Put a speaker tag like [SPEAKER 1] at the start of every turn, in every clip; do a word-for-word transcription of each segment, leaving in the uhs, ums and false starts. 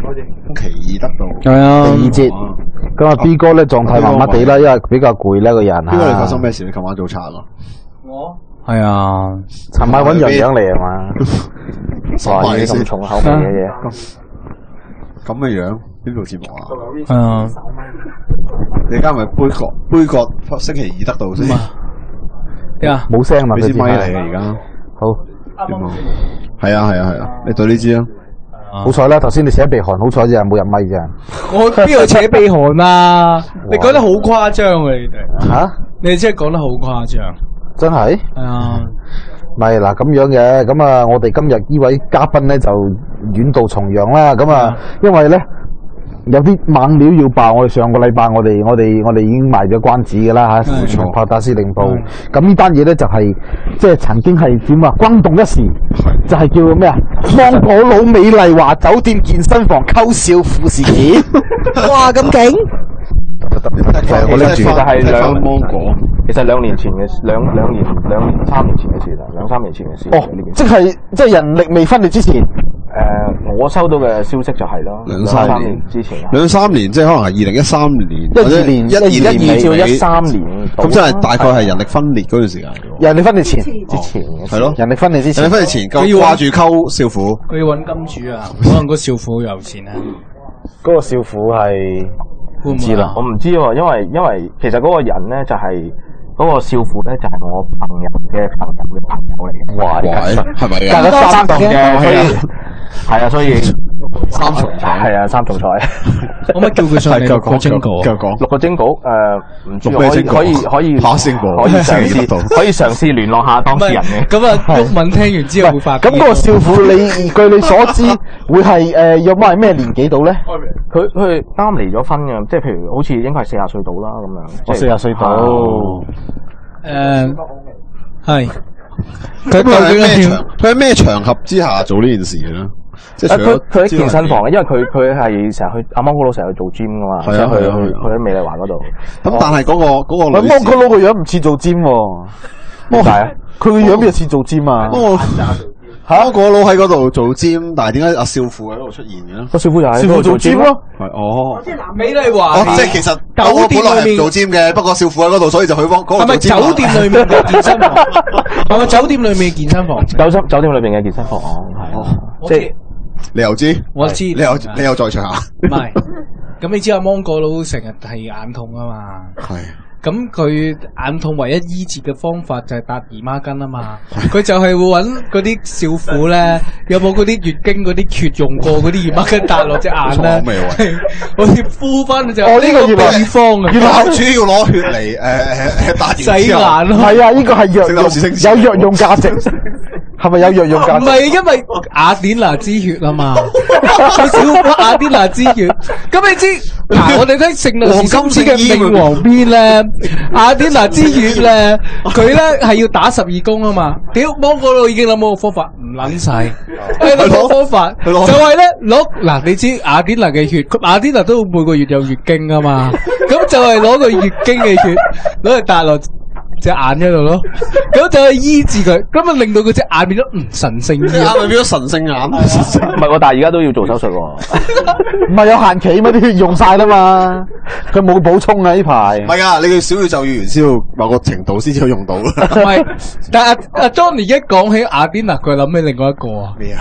[SPEAKER 1] 奇異得到。
[SPEAKER 2] 係啊，
[SPEAKER 3] 第二節。咁啊 B 哥咧狀態麻麻地啦，因為比較攰呢個人。
[SPEAKER 1] 邊個你發生咩事？你琴晚做賊咯？
[SPEAKER 2] 我係啊，
[SPEAKER 3] 尋晚揾洋洋嚟係嘛？
[SPEAKER 1] 哇！
[SPEAKER 3] 咁重口味嘅嘢，
[SPEAKER 1] 咁嘅樣邊度節目啊？
[SPEAKER 2] 係啊，
[SPEAKER 1] 你而家係咪杯葛杯葛星期二得到先？
[SPEAKER 2] 咩啊？
[SPEAKER 3] 冇聲嘛？
[SPEAKER 1] 俾支咪嚟啊！而家
[SPEAKER 3] 好
[SPEAKER 1] 點啊？係啊係啊係啊！你對呢支啊？
[SPEAKER 3] 好彩啦，頭先你扯鼻鼾，好彩啫，冇入咪啫。
[SPEAKER 2] 我邊度扯鼻鼾啊？你講得好誇張啊！你哋
[SPEAKER 3] 吓？
[SPEAKER 2] 你真係講得好誇張，
[SPEAKER 3] 真係？
[SPEAKER 2] 係啊。
[SPEAKER 3] 咪嗱咁樣嘅，咁啊，我哋今日呢位嘉賓咧就遠道重洋啦，咁啊，因為咧有啲猛料要爆，我哋上個禮拜我哋我哋我哋已經賣咗關子噶啦吓，
[SPEAKER 1] 冇錯，
[SPEAKER 3] 炮打司令部，咁呢單嘢咧就係即係曾經係點啊轟動一時，就係叫咩啊？芒果佬美麗華酒店健身房溝少婦事件，
[SPEAKER 4] 哇咁勁！
[SPEAKER 3] 我拎住
[SPEAKER 5] 就係兩
[SPEAKER 1] 芒果。
[SPEAKER 5] 其實兩年前嘅兩兩年兩年三年前嘅事啦，兩三年前嘅事。
[SPEAKER 3] 哦，即係即係人力未分裂之前。
[SPEAKER 5] 誒，我收到嘅消息就係咯，
[SPEAKER 1] 兩三年
[SPEAKER 5] 之前。
[SPEAKER 1] 兩三年即係可能係二零一三年，
[SPEAKER 3] 一二年、
[SPEAKER 1] 一二年
[SPEAKER 3] 一二
[SPEAKER 5] 至一三年。
[SPEAKER 1] 咁即係大概係人力分裂嗰段時間。
[SPEAKER 3] 人力分裂前
[SPEAKER 5] 之前
[SPEAKER 1] 係咯，
[SPEAKER 3] 人力分裂之前。
[SPEAKER 1] 人力分裂前，佢掛住溝少婦。
[SPEAKER 2] 佢要揾金主啊，可能個少婦有錢啊。
[SPEAKER 3] 嗰個少婦係
[SPEAKER 2] 唔知啦，
[SPEAKER 5] 我唔知喎，因為因為其實嗰個人咧就係。嗰個少婦咧就係我朋友嘅朋友嘅朋友嚟嘅。
[SPEAKER 1] 哇！係咪
[SPEAKER 3] 隔咗三棟嘅，所以
[SPEAKER 5] 係啊，所以
[SPEAKER 1] 三重彩
[SPEAKER 5] 係啊，三重彩。
[SPEAKER 2] 可唔可以叫佢上嚟六個精稿？
[SPEAKER 1] 繼續講
[SPEAKER 5] 六個精稿誒，唔知
[SPEAKER 1] 六咩精稿
[SPEAKER 5] 可以可以
[SPEAKER 1] 爬星稿
[SPEAKER 5] 可以嘗試可以嘗試聯絡下當事人嘅。
[SPEAKER 2] 咁啊，毓民聽完之後會發。
[SPEAKER 3] 咁嗰個少婦，你據你所知會係誒有乜係咩年紀到咧？
[SPEAKER 5] 佢佢啱離咗婚嘅，即係譬如好似應該係四十歲到啦咁樣。
[SPEAKER 3] 我四十歲到。
[SPEAKER 2] 誒，係。
[SPEAKER 1] 佢喺咩場？佢喺咩場合之下做呢件事嘅咧？即係
[SPEAKER 5] 佢佢喺健身房嘅，因為佢佢係成日去阿芒果佬成日去做 gym 噶嘛，
[SPEAKER 1] 係啊，
[SPEAKER 5] 去去去喺美麗華嗰度。
[SPEAKER 1] 咁但係嗰個嗰個女，
[SPEAKER 3] 芒果佬個樣唔似做 gym 喎。
[SPEAKER 5] 點解啊？
[SPEAKER 3] 佢個樣邊似做 gym 啊？
[SPEAKER 1] 芒果佬喺嗰度做 gym，但係點解阿少婦喺度出現嘅咧？
[SPEAKER 5] 個少婦就喺
[SPEAKER 3] 少婦做 gym 咯。
[SPEAKER 1] 係哦。
[SPEAKER 2] 美麗華。
[SPEAKER 1] 哦，即係其實酒店裏面做 gym 嘅，不過少婦喺嗰度，所以就去幫嗰個做 gym。
[SPEAKER 2] 係咪酒店裏面嘅健身房？係咪酒店裏面嘅健身房？
[SPEAKER 5] 酒酒酒店裏邊嘅健身房係啊，即係
[SPEAKER 1] 你又知？
[SPEAKER 2] 我知。
[SPEAKER 1] 你又你又在場下？
[SPEAKER 2] 唔係，咁你知阿芒果佬成日係眼痛啊嘛。
[SPEAKER 1] 係。
[SPEAKER 2] 咁佢眼痛唯一醫治嘅方法就係搭姨媽巾啊嘛，佢就係會揾嗰啲少婦咧，有冇嗰啲月經嗰啲血用過嗰啲姨媽巾搭落隻眼咧，好似敷翻就。
[SPEAKER 3] 哦，呢個
[SPEAKER 2] 秘方啊，
[SPEAKER 1] 原來主要攞血嚟誒誒搭完
[SPEAKER 2] 洗眼。
[SPEAKER 3] 係啊，呢個係藥用，有藥用價值。係咪有藥用價值？
[SPEAKER 2] 唔係，因為雅典娜之血啊嘛，佢少咗雅典娜之血。咁你知嗱，我哋睇《聖鬥士星矢》嘅冥王篇咧，雅典娜之血咧，佢咧係要打十二宮啊嘛。屌，芒果佬已經諗到個方法，唔撚使，係諗方法，就係咧攞嗱，你知雅典娜嘅血，雅典娜都每個月有月經啊嘛，咁就係攞個月經嘅血攞嚟搭落隻眼嗰度咯，咁就去醫治佢，咁啊令到佢隻眼變咗唔神聖啲，
[SPEAKER 1] 眼咪變咗神聖眼，
[SPEAKER 5] 唔係喎，但係而家都要做手術喎，
[SPEAKER 3] 唔係有限期咩？啲血用晒啦嘛，佢冇補充啊呢排。
[SPEAKER 1] 唔係啊，你嘅小宇宙語言先要某個程度先至可以用到。唔
[SPEAKER 2] 係，但係阿阿 Johnny 一講起雅典娜，佢諗起另外一個啊。
[SPEAKER 1] 咩啊？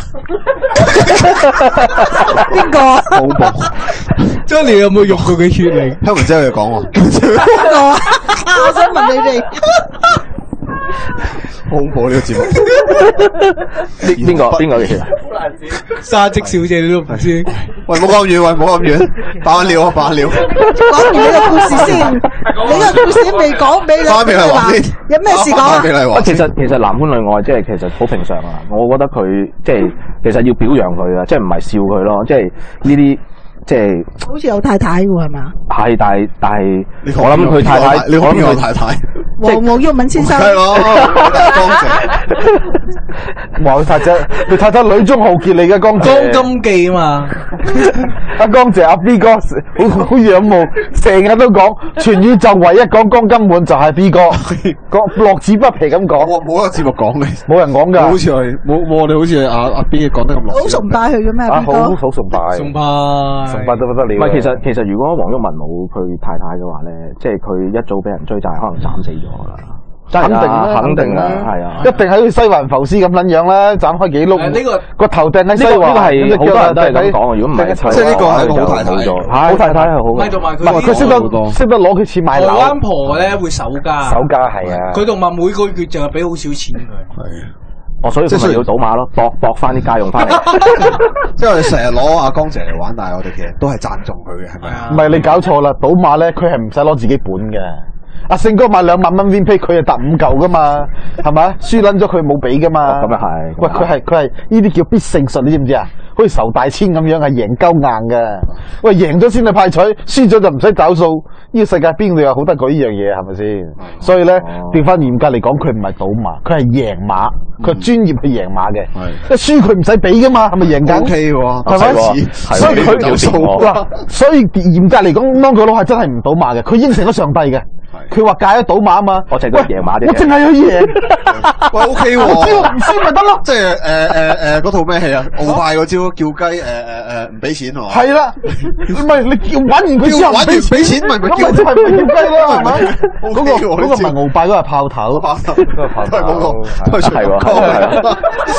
[SPEAKER 4] 邊個？
[SPEAKER 5] 恐怖。
[SPEAKER 2] Johnny 有冇用過佢血嚟？
[SPEAKER 1] 香文姐有嘢講喎。
[SPEAKER 4] 邊個啊？我想問你哋。
[SPEAKER 1] 好恐怖呢個節目。
[SPEAKER 5] 邊邊個邊個嘅血啊？
[SPEAKER 2] 沙織小姐你都唔知。
[SPEAKER 1] 喂，唔好咁遠，喂，唔好咁遠，扮料啊，扮料。
[SPEAKER 4] 講完你個故事先，你個故事未講俾你。
[SPEAKER 1] 翻美麗華先。
[SPEAKER 4] 有咩事講啊？
[SPEAKER 1] 美麗華。
[SPEAKER 5] 其實其實男歡女愛即係其實好平常啊！我覺得佢即係其實要表揚佢啊，即係唔係笑佢咯，即係呢啲。即係
[SPEAKER 4] 好似有太太喎，係嘛？
[SPEAKER 5] 係，但係但係，我諗佢太太，
[SPEAKER 1] 你講邊個太太？
[SPEAKER 4] 黃黃毓民先生。
[SPEAKER 1] 係咯，多謝。
[SPEAKER 3] 哇！你太太，你太太女中豪傑嚟嘅江姐，
[SPEAKER 2] 江金記啊嘛。
[SPEAKER 3] 阿江姐阿 B 哥好好仰慕，成日都講全宇宙唯一講江金滿就係 B 哥，講樂此不疲咁講。
[SPEAKER 1] 我冇一個節目講嘅，
[SPEAKER 3] 冇人講㗎。
[SPEAKER 1] 好似係冇冇我哋好似阿阿 B 講得咁落。
[SPEAKER 4] 好崇拜佢嘅咩？
[SPEAKER 3] 啊，
[SPEAKER 4] B
[SPEAKER 3] 好
[SPEAKER 4] 哥
[SPEAKER 3] 好崇拜，
[SPEAKER 2] 崇拜，
[SPEAKER 3] 崇拜到不得了。
[SPEAKER 5] 唔係，其實其實如果黃毓民冇佢太太嘅話咧，即係佢一早俾人追債，可能斬死咗啦。
[SPEAKER 3] 肯定啦，
[SPEAKER 5] 肯定啦，
[SPEAKER 3] 係
[SPEAKER 5] 係啊，
[SPEAKER 3] 一定喺西環浮屍咁撚樣啦，斬開幾碌。
[SPEAKER 2] 呢個
[SPEAKER 3] 個頭掟喺西環，
[SPEAKER 5] 呢個係好多人都係咁講。如果唔係，
[SPEAKER 1] 即係呢個係一個好太太，
[SPEAKER 3] 好太太係好。
[SPEAKER 2] 唔係同埋
[SPEAKER 3] 唔係佢識得識得攞佢錢買樓。
[SPEAKER 2] 台灣婆咧會守家，
[SPEAKER 3] 守家係啊。
[SPEAKER 2] 佢同埋每個月就係俾好少錢佢。
[SPEAKER 1] 係啊。
[SPEAKER 5] 哦，所以佢咪要賭馬咯，搏搏翻啲家用翻嚟。
[SPEAKER 1] 即係我哋成日攞阿江姐嚟玩，但係我哋其實都係讚頌佢嘅，係咪啊？
[SPEAKER 3] 唔係你搞錯啦，賭馬咧佢係唔使攞自己本嘅。阿勝哥買兩萬蚊 win pay， 佢係揼五嚿噶嘛，係咪？輸撚咗佢冇俾噶嘛。
[SPEAKER 5] 咁又係。
[SPEAKER 3] 喂，佢係佢係呢啲叫必勝術，你知唔知啊？好似仇大千咁樣，係贏鳩硬嘅。喂，贏咗先去派彩，輸咗就唔使找數。呢個世界邊度有好得過呢樣嘢，係咪先？所以咧，調翻嚴格嚟講，佢唔係賭馬，佢係贏馬，佢係專業去贏馬嘅。係。即係輸佢唔使俾噶嘛，係咪贏緊
[SPEAKER 1] ？O K 喎，
[SPEAKER 3] 係咪？所以佢有數嗱，所以嚴格嚟講，當佢佬係真係唔賭馬嘅，佢應承咗上帝嘅。佢話戒咗賭馬啊嘛，
[SPEAKER 5] 我淨係贏馬啫，
[SPEAKER 3] 我淨係去贏，
[SPEAKER 1] 喂 O K 喎，
[SPEAKER 3] 只要唔輸咪得咯。
[SPEAKER 1] 即係誒誒誒嗰套咩戲啊？鰲拜嗰招叫雞誒誒誒唔俾錢係嘛？
[SPEAKER 3] 係啦，唔係你叫玩完佢之後
[SPEAKER 1] 玩完俾錢咪咪叫，
[SPEAKER 3] 咁咪係咪叫雞咯？係咪？嗰個
[SPEAKER 1] 嗰個
[SPEAKER 3] 唔係鰲拜，嗰個係炮頭，
[SPEAKER 1] 炮頭嗰個炮頭，嗰個係喎。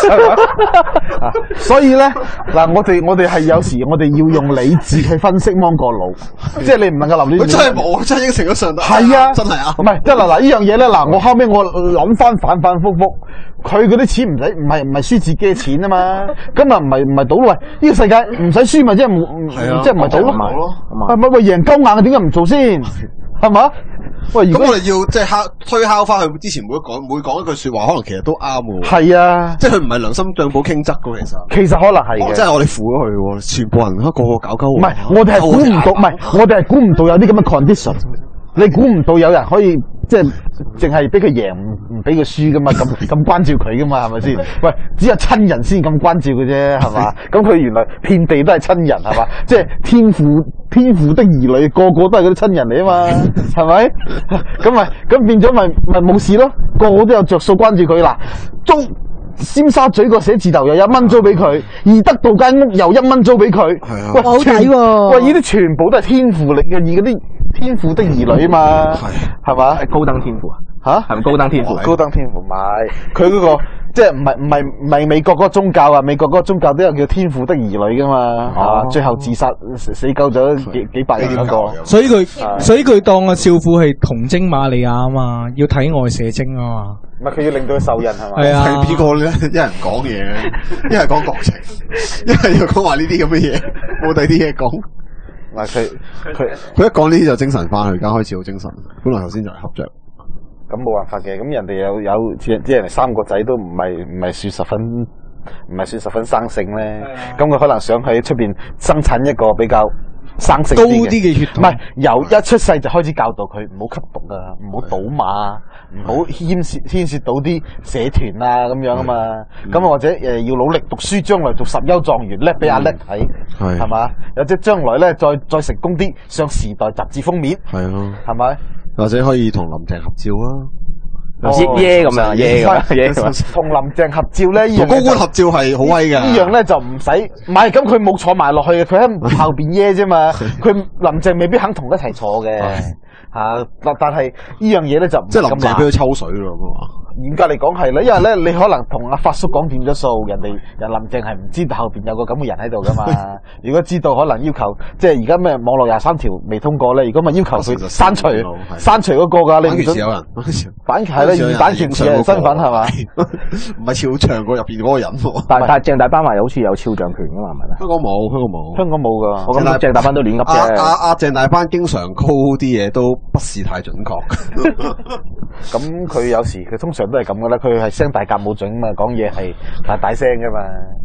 [SPEAKER 3] 所以咧嗱，我哋我哋係有時我哋要用理智去分析芒果佬，即係你唔能夠留戀。
[SPEAKER 1] 真係冇，真係應承咗上帝。
[SPEAKER 3] 係啊。
[SPEAKER 1] 真係啊，
[SPEAKER 3] 唔係，即係嗱嗱呢樣嘢咧，嗱我後尾我諗翻反反复复，佢嗰啲錢唔使唔係唔係輸自己嘅錢啊嘛，咁啊唔係唔係賭咯，喂呢個世界唔使輸咪即係冇，即係唔係賭咯，係咪喂贏鳩硬點解唔做先？係嘛？喂，
[SPEAKER 1] 咁我哋要即係敲推敲翻佢之前每講每講一句說話，可能其實都啱喎。
[SPEAKER 3] 係啊，
[SPEAKER 1] 即係佢唔係良心帳簿傾側噶，其實。
[SPEAKER 3] 其實可能係嘅。
[SPEAKER 1] 即係我哋負咗佢，全部人個個搞鳩。
[SPEAKER 3] 唔係，我哋係估唔到，唔係我哋係估唔到有啲咁嘅 condition。你估唔到有人可以即係淨係俾佢贏，唔唔俾佢輸噶嘛？咁咁關照佢噶嘛？係咪先？喂，只有親人先咁關照嘅啫，係嘛？咁佢原來遍地都係親人，係嘛？即係天父天父的兒女，個個都係嗰啲親人嚟啊嘛？係咪？咁咪咁變咗咪咪冇事咯？個個都有着數關照佢嗱，租尖沙咀個寫字樓又一蚊租俾佢，義德道間屋又一蚊租俾佢，
[SPEAKER 1] 係啊，
[SPEAKER 3] 喂
[SPEAKER 4] 好抵喎！
[SPEAKER 3] 喂，呢啲全部都係天父力嘅，而嗰啲。天父的兒女啊嘛，係係嘛？
[SPEAKER 5] 係高登天父啊？
[SPEAKER 3] 吓？
[SPEAKER 5] 係咪高登天父？
[SPEAKER 3] 高登天父唔係，佢嗰個即係唔係唔係唔係美國嗰個宗教啊？美國嗰個宗教都有叫天父的兒女噶嘛？啊，最後自殺死鳩咗幾幾百人嗰個。
[SPEAKER 2] 所以佢所以佢當阿少婦係童貞瑪利亞啊嘛，要體外射精啊嘛。
[SPEAKER 3] 唔係佢要令到佢受孕係嘛？
[SPEAKER 2] 係啊。
[SPEAKER 1] 係邊個咧？一人講嘢，一係講國情，一係又講話呢啲咁嘅嘢，冇第啲嘢講。嗱佢佢佢一講呢啲就精神翻，佢而家開始好精神。本來頭先就係恰着，
[SPEAKER 3] 咁冇辦法嘅。咁人哋有有即係人哋三個仔都唔係唔係算十分唔係算十分生性咧。咁佢可能想喺出邊生產一個比較生性
[SPEAKER 2] 高啲嘅血統，
[SPEAKER 3] 唔係由一出世就開始教導佢唔好吸毒啊，唔好賭馬，唔好牽涉牽涉到啲社團啊咁樣啊嘛。咁或者誒要努力讀書，將來做十優狀元叻俾阿叻睇，係嘛？或者將來咧再再成功啲上時代雜誌封面，
[SPEAKER 1] 係啊，
[SPEAKER 3] 係咪？
[SPEAKER 1] 或者可以同林鄭合照啊？
[SPEAKER 5] 耶咁樣，耶咁，耶咁。
[SPEAKER 3] 同林鄭合照咧，
[SPEAKER 1] 同高官合照係好威㗎。
[SPEAKER 3] 呢樣咧就唔使，唔係咁佢冇坐埋落去嘅，佢喺後邊耶啫嘛。佢林鄭未必肯同一齊坐嘅，嚇。但但係呢樣嘢咧就
[SPEAKER 1] 即係林鄭俾佢抽水咯，咁啊。
[SPEAKER 3] 嚴格嚟講係啦，因為咧你可能同阿發叔講掂咗數，人哋人林鄭係唔知道後邊有個咁嘅人喺度噶嘛。如果知道，可能要求即係而家咩網絡廿三條未通過咧，如果咪要求佢刪除刪除嗰個㗎，你唔准有人版權係啦，以版權嘅身份係嘛？
[SPEAKER 1] 唔係肖像過入邊嗰個人。
[SPEAKER 5] 但但鄭大班話好似有肖像權㗎嘛，係咪咧？
[SPEAKER 1] 香港冇，香港冇，
[SPEAKER 3] 香港冇㗎。
[SPEAKER 5] 我諗鄭大班都亂噏啫。
[SPEAKER 1] 阿阿鄭大班經常 call 啲嘢都不是太準確。
[SPEAKER 3] 咁佢有時佢通常都係咁噶啦，佢係聲大夾冇準嘛，講嘢係大大聲噶嘛，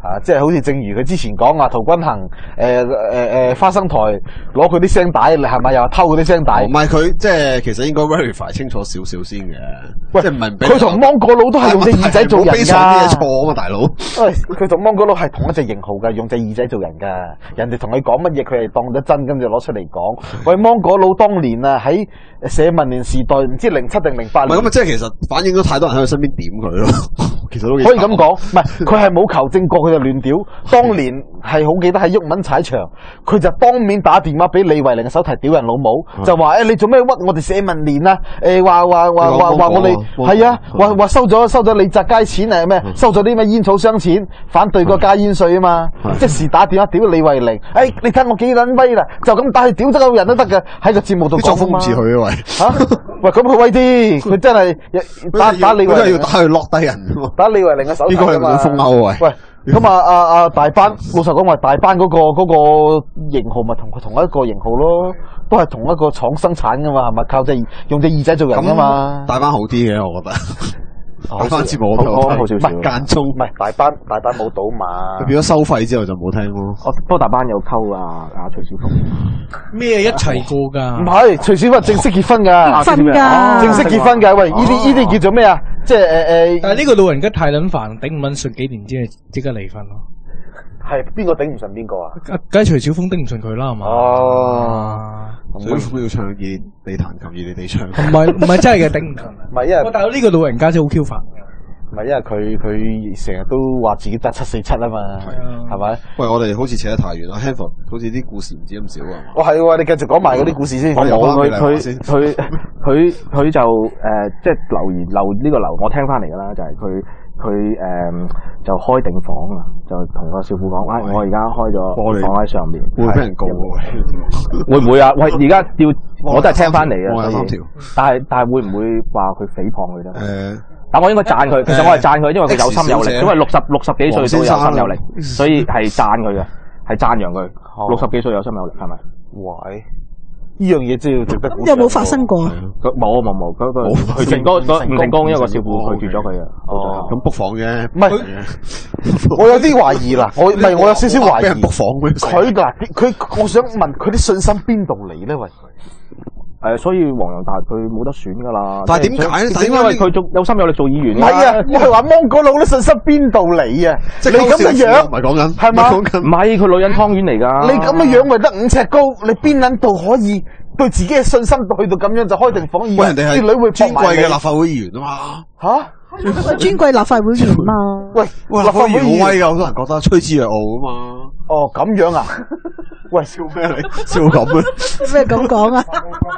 [SPEAKER 3] 啊，即係好似正如佢之前講啊，陶君行誒誒誒花生台攞佢啲聲帶，你係咪又話偷佢啲聲帶？
[SPEAKER 1] 唔係佢即係其實應該 verify 清楚少少先嘅，
[SPEAKER 3] 喂
[SPEAKER 1] 即係唔係俾
[SPEAKER 3] 佢同芒果佬都係用隻耳仔做人
[SPEAKER 1] 㗎，啲嘢
[SPEAKER 3] 㗎。
[SPEAKER 1] 錯啊嘛，大佬。
[SPEAKER 3] 喂，佢同芒果佬係同一隻型號㗎，用隻耳仔做人㗎。人哋同佢講乜嘢，佢係當咗真，跟住攞出嚟講。喂，芒果佬當年啊喺社民連時代，唔知零七定零八年。
[SPEAKER 1] 唔係咁啊，即係其實反映咗太多人喺佢身邊點佢咯。其實都幾
[SPEAKER 3] 可以咁講，唔係佢係冇求證過，佢就亂屌。當年係好記得喺毓民踩場，佢就當面打電話俾李慧玲嘅手提屌人老母，就話誒、欸、你做咩屈我哋社民連啊？誒話話話話話我哋係啊，話話收咗收咗李澤楷錢誒咩？收咗啲咩煙草商錢，反對個加煙稅啊嘛！即時打電話屌李慧玲，誒、欸、你睇我幾撚威啦！就咁打去屌得個人都得嘅，喺個節目度講嘛。
[SPEAKER 1] 唔似佢啊喂
[SPEAKER 3] 嚇喂咁佢威啲，佢真係打打李慧玲，
[SPEAKER 1] 真係要打去落低人。
[SPEAKER 3] 打李慧玲嘅手提
[SPEAKER 1] 呢個係咪封歐喂？
[SPEAKER 3] 喂，咁啊啊啊大班，老實講話大班嗰、嗰個嗰、嗰個型號咪同佢同一個型號咯，都係同一個廠生產噶嘛，係咪靠隻用隻耳仔做人噶嘛？
[SPEAKER 1] 大班好啲嘅，我覺得。大班節目我都
[SPEAKER 5] 好好少少，
[SPEAKER 3] 唔係
[SPEAKER 1] 間中，
[SPEAKER 3] 唔係大班大班冇賭嘛。
[SPEAKER 1] 佢變咗收費之後就冇聽咯。
[SPEAKER 5] 哦，不過大班有溝啊啊徐小鳳。
[SPEAKER 2] 咩一齊過㗎？
[SPEAKER 3] 唔係徐小鳳正式結婚㗎，
[SPEAKER 4] 分㗎，
[SPEAKER 3] 正式結婚㗎。喂，呢啲呢啲叫做咩啊？即係誒誒。
[SPEAKER 2] 但係呢個老人家太撚煩，頂唔撚順，幾年之後即刻離婚咯。
[SPEAKER 3] 係邊個頂唔順邊個啊？
[SPEAKER 2] 梗係徐小鳳頂唔順佢啦，係嘛？
[SPEAKER 3] 哦，
[SPEAKER 1] 徐小鳳要唱熱你彈琴，熱你哋唱。
[SPEAKER 2] 唔係唔係真係嘅，頂唔順。
[SPEAKER 3] 唔係因為
[SPEAKER 2] 但係呢個老人家真係好 Q 煩。
[SPEAKER 3] 唔係因為佢佢成日都話自己得七四七啊嘛，係咪？
[SPEAKER 1] 喂，我哋好似扯得太遠啦 Hanford 好似啲故事唔知咁少啊。
[SPEAKER 3] 哦係喎，你繼續講埋嗰啲故事先。
[SPEAKER 1] 我哋
[SPEAKER 5] 冇佢佢
[SPEAKER 1] 先
[SPEAKER 5] 佢佢佢就誒、呃、即係留言留呢個留，我聽翻嚟㗎啦，就係佢佢誒就開定房啊，就同個少婦講，喂、哎，我而家開咗房喺上面，
[SPEAKER 1] 會俾人告喎？
[SPEAKER 5] 會唔會啊？喂，而家要我都係聽翻嚟嘅，
[SPEAKER 1] 我有三條。
[SPEAKER 5] 但係但係會唔會話佢誹謗佢咧？
[SPEAKER 1] 誒。
[SPEAKER 5] 但我應該讚佢，其實我係讚佢，因為佢有心有力，因為六十六十幾歲都有心有力，所以係讚佢嘅，係讚揚佢。六十幾歲有心有力，係咪？
[SPEAKER 3] 喂，呢樣嘢真係要值得。
[SPEAKER 4] 咁有冇發生過啊？
[SPEAKER 5] 冇冇冇，嗰個佢成功唔成功，因為個少婦拒絕咗佢啊。
[SPEAKER 1] 哦，咁 book 房嘅，
[SPEAKER 3] 唔係，我有啲懷疑啦，我唔係我有少少懷疑。
[SPEAKER 1] book 房
[SPEAKER 3] 佢嗱，佢我想問佢啲信心邊度嚟咧？喂？
[SPEAKER 5] 誒，所以黃洋達佢冇得選噶啦。
[SPEAKER 1] 但係點解咧？
[SPEAKER 5] 因為佢做有心有力做議員。
[SPEAKER 3] 唔係啊，我係話芒果佬啲信心邊度嚟啊？
[SPEAKER 1] 即係
[SPEAKER 3] 你咁嘅樣，
[SPEAKER 5] 唔
[SPEAKER 1] 係講緊
[SPEAKER 3] 係嘛？
[SPEAKER 5] 唔係佢女人湯圓嚟㗎。
[SPEAKER 3] 你咁嘅樣咪得五尺高？你邊撚度可以對自己嘅信心去到咁樣就開定房？
[SPEAKER 1] 喂，人哋係
[SPEAKER 3] 啲女會
[SPEAKER 1] 尊貴嘅立法會議員啊嘛。
[SPEAKER 3] 吓？
[SPEAKER 4] 尊貴立法會議員嘛？
[SPEAKER 3] 喂
[SPEAKER 1] 喂，立法會議員好威㗎，好多人覺得趨之若鶩啊嘛。
[SPEAKER 3] 哦，咁樣啊？喂，
[SPEAKER 1] 笑咩你？笑咁啊？
[SPEAKER 4] 咩咁講啊？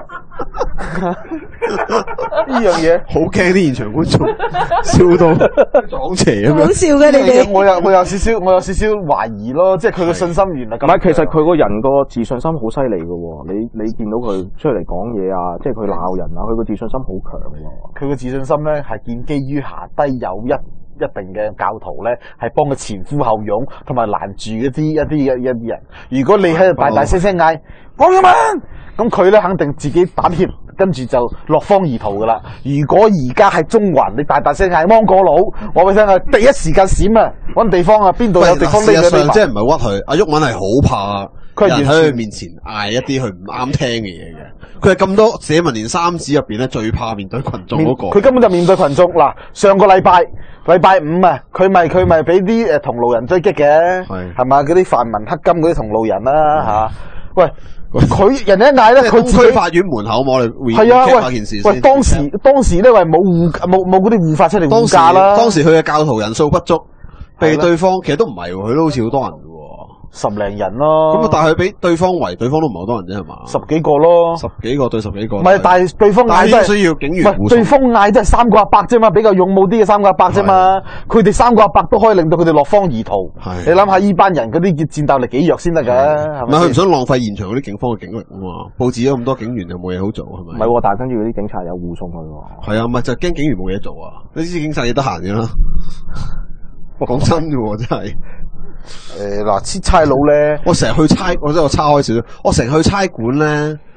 [SPEAKER 3] 呢樣嘢
[SPEAKER 1] 好驚啲現場觀眾笑到撞邪咁樣。
[SPEAKER 4] 好笑嘅你哋。
[SPEAKER 3] 我有我有少少我有少少懷疑咯，即係佢嘅信心原來咁。
[SPEAKER 5] 唔係，其實佢個人個自信心好犀利嘅喎。你你見到佢出嚟講嘢啊，即係佢鬧人啊，佢個自信心好強喎。
[SPEAKER 3] 佢個自信心咧係建基於下低有一一定嘅教徒咧，係幫佢前呼後擁，同埋攔住一啲一啲一一啲人。如果你喺度大大聲聲嗌講咁樣，咁佢咧肯定自己膽怯，跟住就落荒而逃噶啦。如果而家係中環，你大大聲嗌芒果佬，我俾你聽啊，第一時間閃啊，搵地方啊，邊度有地方匿嘅？
[SPEAKER 1] 事實上即係唔係屈佢，阿毓民係好怕
[SPEAKER 3] 佢
[SPEAKER 1] 人喺佢面前嗌一啲佢唔啱聽嘅嘢嘅。佢係咁多社民連三子入邊咧，最怕面對群眾嗰個。
[SPEAKER 3] 佢根本就面對群眾嗱。上個禮拜禮拜五啊，佢咪佢咪俾啲誒同路人追擊嘅，係係嘛？嗰啲泛民黑金嗰啲同路人啦嚇。喂，佢人哋一嗌咧，佢自己
[SPEAKER 1] 法院門口我哋
[SPEAKER 3] 係啊，喂
[SPEAKER 1] 件事
[SPEAKER 3] 喂，當時當時咧，喂冇護冇冇嗰啲護法出嚟護駕啦。
[SPEAKER 1] 當時佢嘅教徒人數不足，被對方其實都唔係喎，佢都好似好多人嘅喎。
[SPEAKER 3] 十零人咯，
[SPEAKER 1] 咁啊！但係佢俾對方圍，對方都唔係好多人啫，係嘛？
[SPEAKER 3] 十幾個咯，
[SPEAKER 1] 十幾個對十幾個。
[SPEAKER 3] 唔係，但係對方嗌都係
[SPEAKER 1] 需要警員護送。
[SPEAKER 3] 對方嗌都係三個阿伯啫嘛，比較勇武啲嘅三個阿伯啫嘛。佢哋三個阿伯都可以令到佢哋落荒而逃。你諗下，呢班人嗰啲戰鬥力幾弱先得㗎？
[SPEAKER 1] 唔係佢唔想浪費現場嗰啲警方嘅警力啊嘛。佈置咗咁多警員又冇嘢好做，係咪？
[SPEAKER 5] 唔係喎，但係跟住嗰啲警察有護送佢喎。
[SPEAKER 1] 係啊，咪就係驚警員冇嘢做啊！你知警察嘢得閒嘅啦。講真嘅喎，真係。誒，嗱，差差佬咧，我成日去差，我真係我差開少少。我成日去差館咧，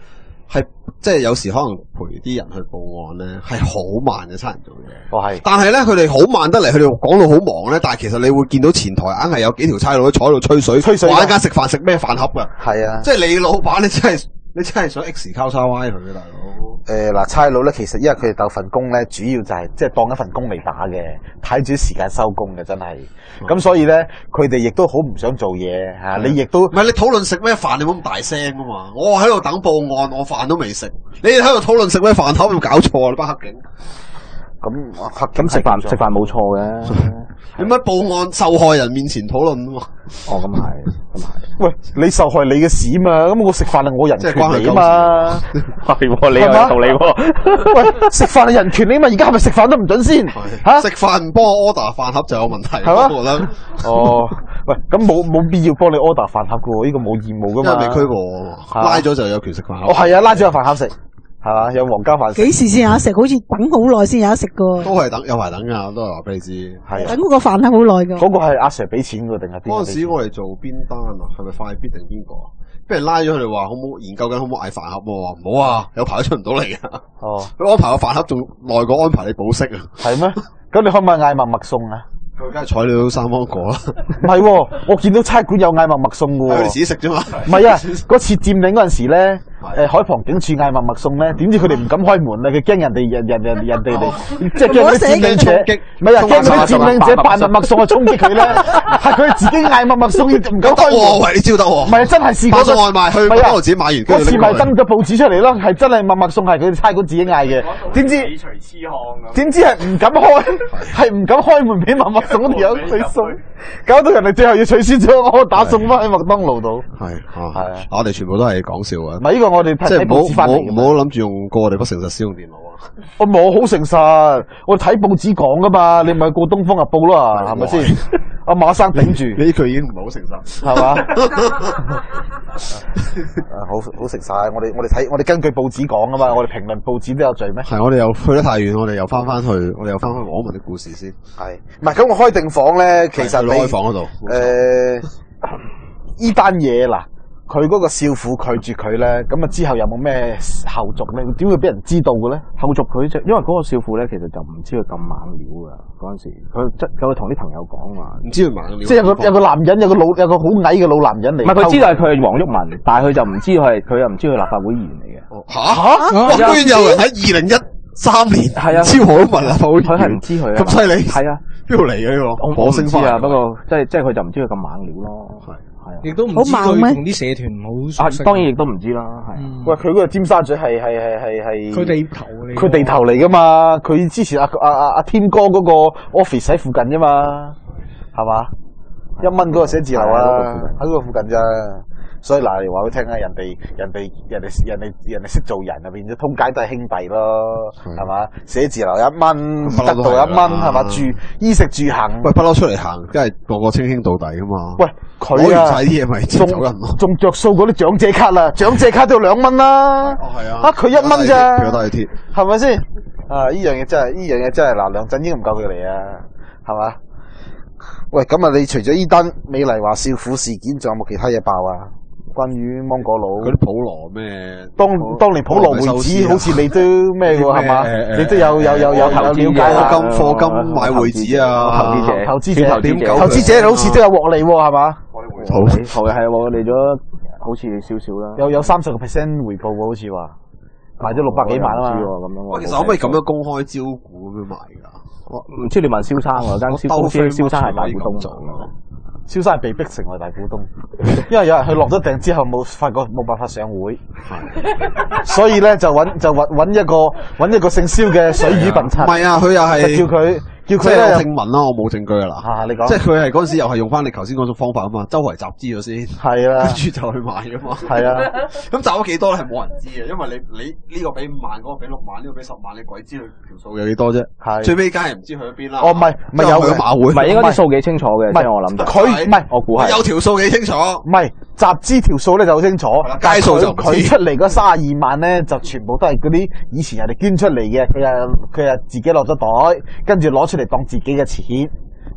[SPEAKER 1] 係即係有時可能陪啲人去報案咧，係好慢嘅差人做嘢。
[SPEAKER 3] 哦係，
[SPEAKER 1] 但係咧佢哋好慢得嚟，佢哋講到好忙咧，但係其實你會見到前台硬係有幾條差佬坐喺度吹水，
[SPEAKER 3] 吹水㗎
[SPEAKER 1] 玩間食飯食咩飯盒㗎？
[SPEAKER 3] 係啊。
[SPEAKER 1] 即係你老闆，你真係你真係想 X 交叉 Y 佢嘅大佬。
[SPEAKER 3] 誒嗱，差佬咧，其實因為佢哋鬥份工咧，主要就係即係當一份工嚟打嘅，睇住時間收工嘅，真係。咁、嗯、所以咧，佢哋亦都好唔想做嘢嚇。你亦都
[SPEAKER 1] 唔係你討論食咩飯，你冇咁大聲啊嘛！我喺度等報案，我飯都未食，你哋喺度討論食咩飯，有冇搞錯啊？你班黑警！
[SPEAKER 3] 咁
[SPEAKER 5] 咁食飯食飯冇錯嘅。
[SPEAKER 1] 點解報案受害人面前討論啊嘛？
[SPEAKER 5] 哦，咁係，咁係。
[SPEAKER 3] 喂，你受害你嘅事嘛？咁我食飯係我人權嚟啊嘛？
[SPEAKER 5] 係喎，你有道理喎。
[SPEAKER 3] 喂，食飯係人權嚟啊嘛？而家係咪食飯都唔準先？嚇！
[SPEAKER 1] 食飯唔幫我 order 飯盒就有問題，
[SPEAKER 3] 係嘛？
[SPEAKER 1] 我覺得。
[SPEAKER 3] 哦，喂，咁冇冇必要幫你 order 飯盒嘅喎？呢個冇義務噶嘛？
[SPEAKER 1] 因為未拘過我，拉咗就有權食飯盒。
[SPEAKER 3] 哦，係啊，拉咗有飯盒食。係嘛？有皇家飯食。
[SPEAKER 4] 幾時先有得食？好似等好耐先有得食噶。
[SPEAKER 1] 都係等，有排等噶，都係話俾你知。
[SPEAKER 3] 係。
[SPEAKER 4] 等嗰個飯盒好耐噶。
[SPEAKER 3] 嗰個係阿 Sir 俾錢噶定係邊？
[SPEAKER 1] 嗰陣時我哋做邊單啊？係咪快必定邊個？俾人拉咗佢哋話好唔好研究緊好唔好嗌飯盒？我話唔好啊，有排都出唔到嚟噶。
[SPEAKER 3] 哦。佢
[SPEAKER 1] 安排個飯盒仲耐過安排你保釋啊。
[SPEAKER 3] 係咩？咁你可唔可以嗌麥麥餸啊？
[SPEAKER 1] 佢梗係睬你到三芒果啦。
[SPEAKER 3] 唔係喎，我見到差館有嗌麥麥餸嘅喎。
[SPEAKER 1] 佢哋自己食啫嘛。
[SPEAKER 3] 唔係啊，嗰次佔領嗰陣時咧，誒海旁警署嗌麥麥餸咧，點知佢哋唔敢開門啊！佢驚人哋人人人人哋嚟，即係驚啲佔領者，唔係啊，驚啲佔領者扮麥麥餸去衝擊佢咧，係佢自己嗌麥麥餸，唔敢開門。
[SPEAKER 1] 喂，你招得喎？
[SPEAKER 3] 唔係真係試過。
[SPEAKER 1] 送外賣去麥當勞自己買完，
[SPEAKER 3] 嗰次咪登咗報紙出嚟咯，係真係麥麥餸係佢哋差館自己嗌嘅。點知點知係唔敢開，係唔敢開門俾麥麥餸嗰條友去送，搞到人哋最後要取消咗我打送翻喺麥當勞度。
[SPEAKER 1] 係啊，係啊，我哋全部都係講笑啊。
[SPEAKER 3] 唔係呢個我哋
[SPEAKER 1] 即係唔好唔好諗住用過我哋不誠實使用電腦啊！
[SPEAKER 3] 我冇好誠實，我睇報紙講噶嘛，你咪過《東方日報》啦，係咪先？阿馬生頂住，
[SPEAKER 1] 呢句已經唔係好誠實，
[SPEAKER 3] 係嘛？好好誠實，我哋我哋睇我哋根據報紙講噶嘛，我哋評論報紙都有罪咩？
[SPEAKER 1] 係我哋又去得太遠，我哋又翻翻去，我哋又翻翻網民的故事先。
[SPEAKER 3] 係，唔係咁我開定房咧，其實你
[SPEAKER 1] 開房嗰度，
[SPEAKER 3] 誒，呢單嘢嗱。佢嗰個少婦拒絕佢咧，咁啊之後有冇咩後續咧？點會俾人知道嘅咧？
[SPEAKER 5] 後續佢就因為嗰個少婦咧，其實就唔知佢咁猛料噶嗰陣時，佢即佢同啲朋友講話，
[SPEAKER 1] 唔知佢猛料。即
[SPEAKER 3] 係有個有個男人，有個老有個好矮嘅老男人嚟。
[SPEAKER 5] 唔係佢知道係佢係黃毓民，但係佢就唔知佢係佢又唔知佢立法會議員嚟嘅。
[SPEAKER 1] 嚇嚇，居然有人喺二零一三年係啊，超黃毓民立法會議員，佢係唔知佢咁犀利。係啊，邊度嚟嘅呢個？
[SPEAKER 5] 我唔知啊，不過即係即係佢就唔知佢咁猛料咯。係。
[SPEAKER 2] 亦都唔知佢同啲社團唔好熟悉，
[SPEAKER 5] 當然亦都唔知啦。係，
[SPEAKER 3] 喂，佢嗰個尖沙咀係係係係係
[SPEAKER 2] 佢地頭嚟，
[SPEAKER 3] 佢地頭嚟噶嘛？佢之前阿阿阿阿天哥嗰個 office 喺附近啫嘛，係嘛？一蚊嗰個寫字樓啊，喺嗰個附近咋。所以嗱，你話佢聽啊，人哋人哋人哋人哋人哋識做人啊，變咗通街都係兄弟咯，係嘛？寫字樓一蚊，得到一蚊，係嘛？住衣食住行，
[SPEAKER 1] 喂，不嬲出嚟行，梗係個個稱兄道弟噶嘛。
[SPEAKER 3] 喂，佢啊，
[SPEAKER 1] 攞啲嘢咪走人咯，
[SPEAKER 3] 仲着數嗰啲長者卡啦，長者卡都要兩蚊啦。
[SPEAKER 1] 哦，係啊，
[SPEAKER 3] 啊佢一蚊咋？
[SPEAKER 1] 佢搭地鐵，
[SPEAKER 3] 係咪先？啊，呢樣嘢真係，呢樣嘢真係嗱，梁振英唔夠佢嚟啊，係嘛？喂，咁啊，你除咗呢單美麗華少婦事件，仲有冇其他嘢爆啊？關於芒果佬
[SPEAKER 1] 嗰啲普羅咩？
[SPEAKER 3] 當當年普羅會址好似你都咩喎係嘛？你都有有有有有了解
[SPEAKER 1] 課金課金買會址啊！
[SPEAKER 3] 投資者投資者
[SPEAKER 1] 點九？
[SPEAKER 3] 投資者好似都有獲利喎係嘛？
[SPEAKER 5] 好，好係獲利咗，好似少少啦。
[SPEAKER 3] 有有三十個 percent 回報喎，好似話賣咗六百幾萬啊嘛。
[SPEAKER 5] 咁樣。
[SPEAKER 1] 其實可唔可以咁樣公開招股咁樣賣㗎？
[SPEAKER 5] 唔知你問蕭生喎，間公司蕭生係大股東做㗎。
[SPEAKER 3] 蕭生係被逼成為大股東，因為有人佢落咗訂之後冇發覺冇辦法上會，所以咧就揾就揾揾一個揾一個姓蕭嘅水魚笨賊。
[SPEAKER 1] 唔係啊，佢又係
[SPEAKER 3] 叫佢叫佢
[SPEAKER 1] 即係有聽聞啦，我冇證據㗎啦。
[SPEAKER 3] 啊，你講，
[SPEAKER 1] 即係佢係嗰陣時又係用翻你頭先嗰種方法啊嘛，周圍集資咗先，
[SPEAKER 3] 係啦，
[SPEAKER 1] 跟住就去買㗎嘛。
[SPEAKER 3] 係啊，
[SPEAKER 1] 咁集咗幾多咧係冇人知嘅，因為你你呢個俾五萬，嗰個俾六萬，呢個俾十萬，你鬼知佢條數有幾多啫？係最尾梗係唔知去咗邊啦。
[SPEAKER 3] 哦，唔係唔係有
[SPEAKER 1] 去馬會，
[SPEAKER 5] 唔係應該啲數幾清楚嘅，即係我諗到。
[SPEAKER 3] 佢唔係，
[SPEAKER 5] 我估係
[SPEAKER 1] 有條數幾清楚。
[SPEAKER 3] 唔係集資條數咧就好清楚，
[SPEAKER 1] 街數就唔知。
[SPEAKER 3] 佢出嚟嗰三十二萬咧，就全部都係嗰啲以前人哋捐出嚟嘅，佢又佢又自己落咗袋，跟住攞出嚟當自己嘅錢。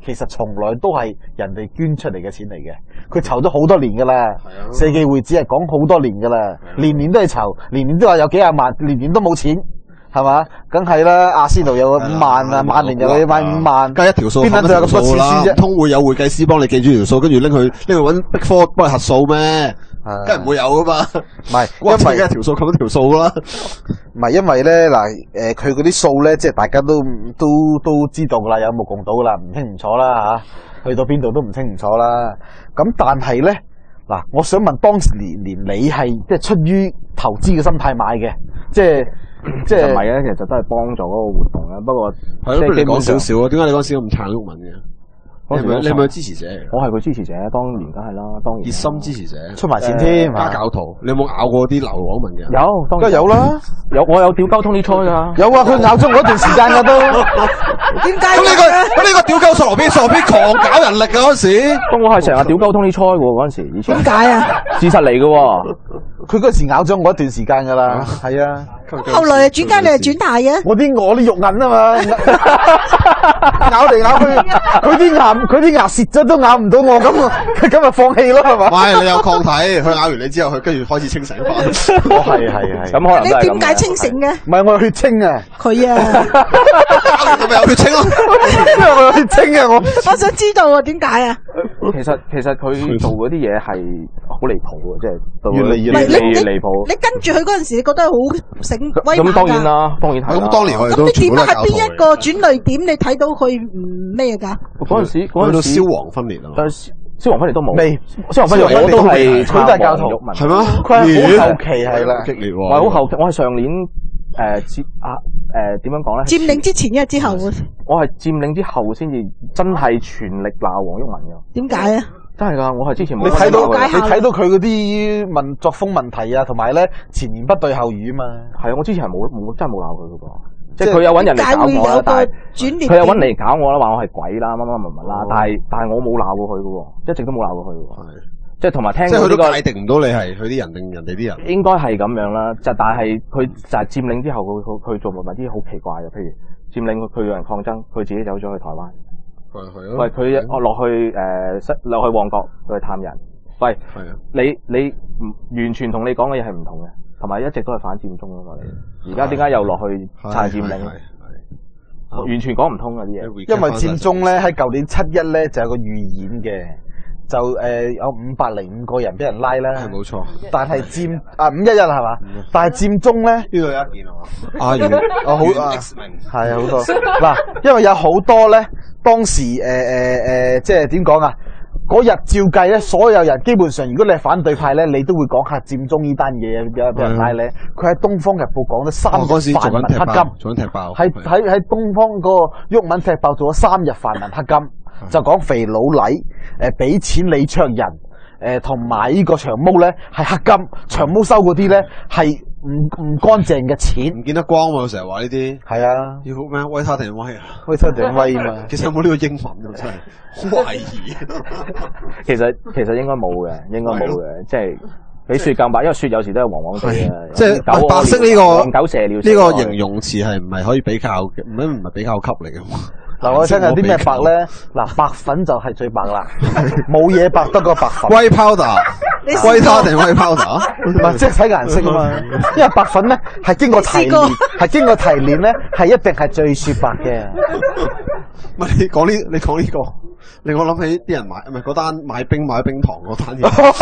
[SPEAKER 3] 其實從來都係人哋捐出嚟嘅錢嚟嘅。佢籌咗好多年噶啦，社記會只係講好多年噶啦，年年都係籌，年年都話有幾廿萬，年年都冇錢。係嘛？梗係啦，阿仙奴有五萬啊，曼聯又要買五萬，
[SPEAKER 1] 加一條數，
[SPEAKER 3] 邊度有咁多錢輸啫？
[SPEAKER 1] 通會有會計師幫你記住條數，跟住拎去拎去揾 Big Four幫你核數咩？梗係唔會有噶嘛。
[SPEAKER 3] 唔係，
[SPEAKER 1] 因為一條數咁一條數啦。
[SPEAKER 3] 唔係因為咧嗱，誒佢嗰啲數咧，即係大家都都都知道噶啦，有目共睹噶啦，唔清唔楚啦嚇。去到邊度都唔清唔楚啦。咁但係咧嗱，我想問當時連連你係即係出於投資嘅心態買嘅，即係。即係
[SPEAKER 5] 唔係嘅，其實都係幫助嗰個活動啦。不過
[SPEAKER 1] 係咯，不如你講少少啊？點解你嗰陣時咁撐毓民嘅？你係咪你係咪支持者？
[SPEAKER 5] 我係佢支持者，當然梗係啦，當然
[SPEAKER 1] 熱心支持者，
[SPEAKER 3] 出埋錢添，
[SPEAKER 1] 加教徒。你有冇咬過啲流網民嘅？
[SPEAKER 5] 有，當
[SPEAKER 3] 然有啦。
[SPEAKER 5] 有我有屌鳩通啲菜㗎。
[SPEAKER 3] 有啊，佢咬咗我一段時間㗎都。
[SPEAKER 4] 點解？
[SPEAKER 1] 咁呢個咁呢個屌鳩傻羅邊傻羅邊狂搞人力㗎嗰陣時。
[SPEAKER 5] 咁我係成日屌鳩通啲菜喎嗰陣時，以前。
[SPEAKER 4] 點解啊？
[SPEAKER 5] 事實嚟㗎喎。
[SPEAKER 3] 佢嗰時咬咗我一段時間㗎啦，係啊。
[SPEAKER 4] 後來轉間你係轉大嘅。
[SPEAKER 3] 我啲我啲肉韌啊嘛，咬嚟咬去，佢啲牙佢啲牙蝕咗都咬唔到我，咁啊咁啊放棄咯係嘛？
[SPEAKER 1] 喂，你有抗體，佢咬完你之後，佢跟住開始清醒翻。
[SPEAKER 3] 我係係係。
[SPEAKER 5] 咁可能都係咁。
[SPEAKER 4] 你點解清醒嘅？
[SPEAKER 3] 唔係我有血清啊。
[SPEAKER 4] 佢啊。
[SPEAKER 1] 咁咪有血清咯？
[SPEAKER 3] 因為我有血清啊我。
[SPEAKER 4] 我想知道啊，點解啊？
[SPEAKER 5] 其實其實佢做嗰啲嘢係好離譜嘅，即係到
[SPEAKER 3] 越嚟越
[SPEAKER 5] 嚟越離譜。
[SPEAKER 4] 你跟住佢嗰陣時，你覺得好醒威猛㗎？
[SPEAKER 5] 咁當然啦，當然係。
[SPEAKER 1] 咁當年我哋都
[SPEAKER 4] 咁你點啊？
[SPEAKER 1] 全部都係
[SPEAKER 4] 係邊一個轉捩點？你睇到佢唔咩㗎？
[SPEAKER 5] 嗰陣時嗰
[SPEAKER 1] 去到
[SPEAKER 5] 陣時
[SPEAKER 1] 消亡分裂啊！
[SPEAKER 5] 但係消亡分裂都冇，
[SPEAKER 3] 未
[SPEAKER 5] 消亡分裂我都係
[SPEAKER 3] 佢都係教徒，
[SPEAKER 1] 係咩？
[SPEAKER 3] 佢係好後期係啦，
[SPEAKER 1] 激烈喎！
[SPEAKER 5] 唔係好後期，我係上年誒佔啊誒點樣講咧？
[SPEAKER 4] 佔領之前，因為之後，
[SPEAKER 5] 我係佔領之後先至真係全力鬧黃毓民嘅。
[SPEAKER 4] 點解啊？
[SPEAKER 5] 真係㗎，我係之前冇
[SPEAKER 3] 你睇到
[SPEAKER 4] 了解下
[SPEAKER 3] 你睇到佢嗰啲問作風問題啊，同埋咧前言不對後語啊嘛。
[SPEAKER 5] 係啊，我之前係冇冇真係冇鬧佢嗰個，即係佢有揾人嚟搞我啦，但係
[SPEAKER 4] 轉捩點
[SPEAKER 5] 佢有揾嚟搞我啦，話我係鬼啦，乜乜乜乜啦，但係但係我冇鬧過佢嘅喎，一直都冇鬧過佢嘅喎。即係同埋聽
[SPEAKER 1] 即係佢都
[SPEAKER 5] 到呢個
[SPEAKER 1] 界定唔到你係佢啲人定人哋啲人。
[SPEAKER 5] 應該係咁樣啦，就但係佢就係佔領之後，佢佢佢做埋啲好奇怪嘅，譬如佔領佢有人抗爭，佢自己走咗去台灣。喂，佢我落去誒，落去旺角去探人。喂，
[SPEAKER 1] 係啊，
[SPEAKER 5] 你你唔完全同你講嘅嘢係唔同嘅，同埋一直都係反佔中啊嘛。你而家點解又落去撐佔領？完全講唔通啊啲嘢。
[SPEAKER 3] 因為佔中咧喺舊年七一咧就有個預演嘅，就誒有五百零五個人俾人拉啦。
[SPEAKER 1] 係冇錯。
[SPEAKER 3] 但係佔啊五一一係嘛？但係佔中咧
[SPEAKER 1] 呢度有一件係嘛？啊，原
[SPEAKER 3] 啊好啊，係啊好多嗱，因為有好多咧。當時誒誒誒，即係點講啊？嗰日照計咧，所有人基本上，如果你係反對派咧，你都會講下佔中呢單嘢俾俾人拉咧。佢喺《東方日報》講咗三日泛民黑金，
[SPEAKER 1] 做緊踢爆，
[SPEAKER 3] 喺喺喺東方嗰個毓民踢爆做咗三日泛民黑金，就講肥佬黎誒俾錢李卓人誒同埋呢個長毛咧係黑金，長毛收嗰啲咧係。唔唔乾淨嘅錢，
[SPEAKER 1] 唔見得光嘛？成日話呢啲
[SPEAKER 3] 係啊，
[SPEAKER 1] 要咩威他定威啊？
[SPEAKER 3] 威他定威嘛？
[SPEAKER 1] 其實有冇呢個英文啊？真係好懷疑。
[SPEAKER 5] 其實其實應該冇嘅，應該冇嘅，即係比雪更白，因為雪有時都係黃黃地嘅。
[SPEAKER 1] 即係白色呢個
[SPEAKER 5] 狗射尿
[SPEAKER 1] 呢個形容詞係唔係可以比較嘅？唔係唔係比較級嚟嘅嘛？
[SPEAKER 3] 嗱，我聽有啲咩白咧？嗱，白粉就係最白啦，冇嘢白得過白粉。
[SPEAKER 1] 威 powder，威他定威 powder？
[SPEAKER 3] 唔係，即係睇顏色啊嘛。因為白粉咧係經過提煉，係經過提煉咧係一定係最雪白嘅。
[SPEAKER 1] 唔係你講呢？你講呢個令我諗起啲人買唔係嗰單買冰買冰糖嗰單嘢。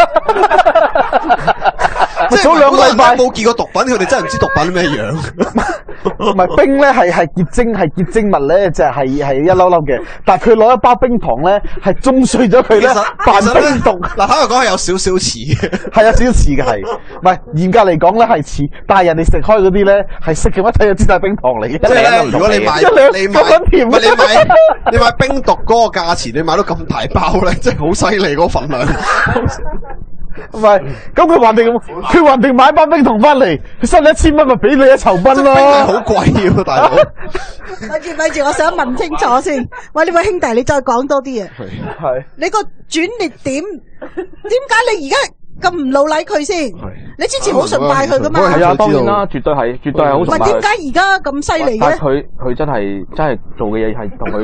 [SPEAKER 1] 即係
[SPEAKER 3] 早兩個禮拜
[SPEAKER 1] 冇見過毒品，佢哋真係唔知毒品咩樣。
[SPEAKER 3] 唔係冰咧，係係結晶，係結晶物咧，就係係一粒粒嘅。但係佢攞一包冰糖咧，係中碎咗佢咧，扮冰毒。
[SPEAKER 1] 嗱，喺度講係有少少似嘅，
[SPEAKER 3] 係有少少似嘅係。唔係嚴格嚟講咧係似，但係人哋食開嗰啲咧係食嘅，一睇就知係冰糖嚟嘅。
[SPEAKER 1] 即係咧，如果你買你買唔係你買你買冰毒嗰個價錢，你買到咁大包咧，真係好犀利嗰個份量。
[SPEAKER 3] 唔係，咁佢還定佢還定買包冰糖翻嚟，佢收你一千蚊咪俾你一籌賓咯。
[SPEAKER 1] 好貴嘅大佬。
[SPEAKER 4] 咪住咪住，我想問清楚先。喂，呢位兄弟，你再講多啲啊。
[SPEAKER 3] 係。
[SPEAKER 4] 你個轉捩點，點解你而家咁唔老禮佢先？你之前好崇拜佢噶嘛？
[SPEAKER 5] 係啊，當然啦，絕對係，絕對係好崇拜佢。
[SPEAKER 4] 唔係點解而家咁犀利嘅？
[SPEAKER 5] 但係佢佢真係真係做嘅嘢係同佢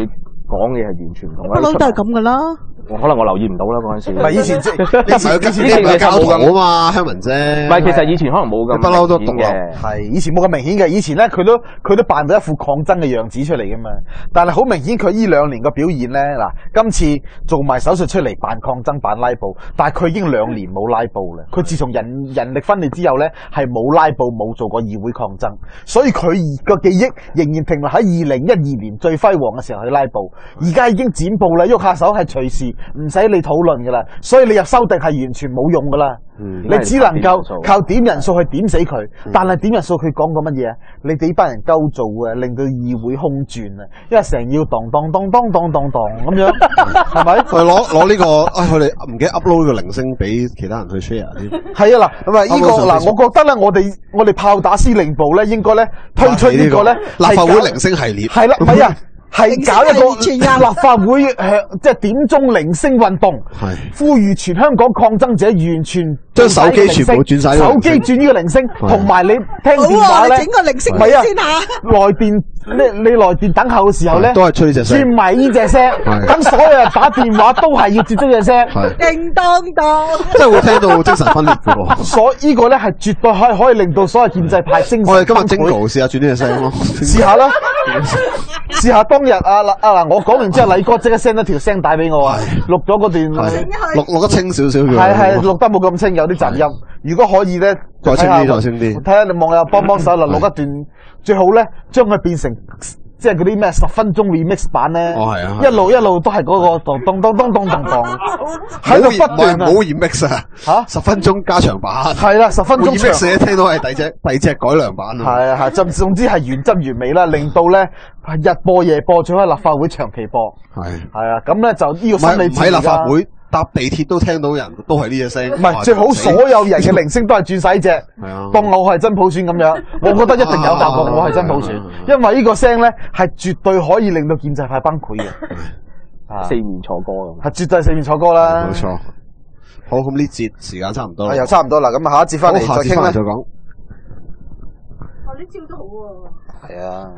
[SPEAKER 5] 講嘢係完全唔同。
[SPEAKER 4] 不嬲都係咁噶啦。
[SPEAKER 5] 可能我留意唔到啦嗰陣時。
[SPEAKER 3] 唔係以前即係
[SPEAKER 1] 以前以前你唔係教徒啊嘛，香文姐。
[SPEAKER 5] 唔係，其實以前可能冇咁
[SPEAKER 1] 不嬲都獨立
[SPEAKER 5] 嘅。
[SPEAKER 3] 係以前冇咁明顯嘅，以前咧佢都佢都扮到一副抗爭嘅樣子出嚟噶嘛。但係好明顯佢呢兩年嘅表現咧，嗱今次做埋手術出嚟扮抗爭扮拉布，但係佢已經兩年冇拉布啦。佢自從人人力分裂之後咧，係冇拉布冇做過議會抗爭，所以佢個記憶仍然停留喺二零一二年最輝煌嘅時候去拉布。而家已經剪布啦，喐下手係隨時唔使你討論噶啦，所以你入修訂係完全冇用噶啦。嗯、你只能夠靠點人數去點死佢，嗯、但係點人數佢講過乜嘢啊？你哋呢班人鳩做啊，令到議會空轉啊，因為成要當當當當當當當咁樣，係咪？佢攞攞呢個，啊佢哋唔記得 upload 呢個鈴聲俾其他人去 share 添。係啊嗱，咁啊呢個嗱，我覺得咧，我哋我哋炮打司令部咧，應該咧推出呢個咧立法會鈴聲系列。係啦，唔係啊。係搞一個立法會誒，即係點鐘鈴聲運動，呼籲全香港抗爭者完全
[SPEAKER 1] 將手機全部轉晒，
[SPEAKER 3] 手機轉呢個鈴聲，同埋你聽電話咧，
[SPEAKER 4] 整個鈴聲先下。
[SPEAKER 3] 來電，你你來電等候嘅時候咧，
[SPEAKER 1] 都係吹呢隻聲，
[SPEAKER 3] 轉埋呢隻聲，咁所有人打電話都係要接呢隻聲，
[SPEAKER 4] 叮當當，
[SPEAKER 1] 即係會聽到精神分裂嘅喎。
[SPEAKER 3] 所以呢個咧係絕對可以可以令到所有建制派精神。
[SPEAKER 1] 我哋今日精圖試下轉呢隻聲咯，
[SPEAKER 3] 試下啦。試下當日啊嗱啊嗱，我講完之後，禮哥即刻 send 一條聲帶俾我啊，錄咗嗰段，
[SPEAKER 1] 錄錄得清少少嘅，
[SPEAKER 3] 係係錄得冇咁清，有啲雜音。如果可以咧，
[SPEAKER 1] 再清啲，再清啲。
[SPEAKER 3] 睇下你網友幫幫手啦，錄一段，最好咧將佢變成即係嗰啲咩十分鐘 remix 版咧。
[SPEAKER 1] 哦係啊，
[SPEAKER 3] 一路一路都係嗰個當當當當當當當，喺度不斷啊！
[SPEAKER 1] 冇 remix 啊，吓十分鐘加長版。係啦，十分鐘 remix 聽到係第隻第隻改良版。係啊係，總總之係原汁原味啦，令到咧日播夜播，最好喺立法會長期播。係係啊，咁咧就呢個心理戰。喺立法會搭地鐵都聽到人都係呢隻聲。唔係最好所有人嘅鈴聲都係轉晒呢隻。係啊，當我係真普選咁樣，我覺得一定有效果。我係真普選，因為呢個聲咧係絕對可以令到建制派崩潰嘅。四面楚歌咯，係絕對四面楚歌啦。冇錯。好，咁呢節時間差唔多啦。又差唔多啦，咁下一節翻嚟再傾啦。再講。哦，呢招都好喎。係啊。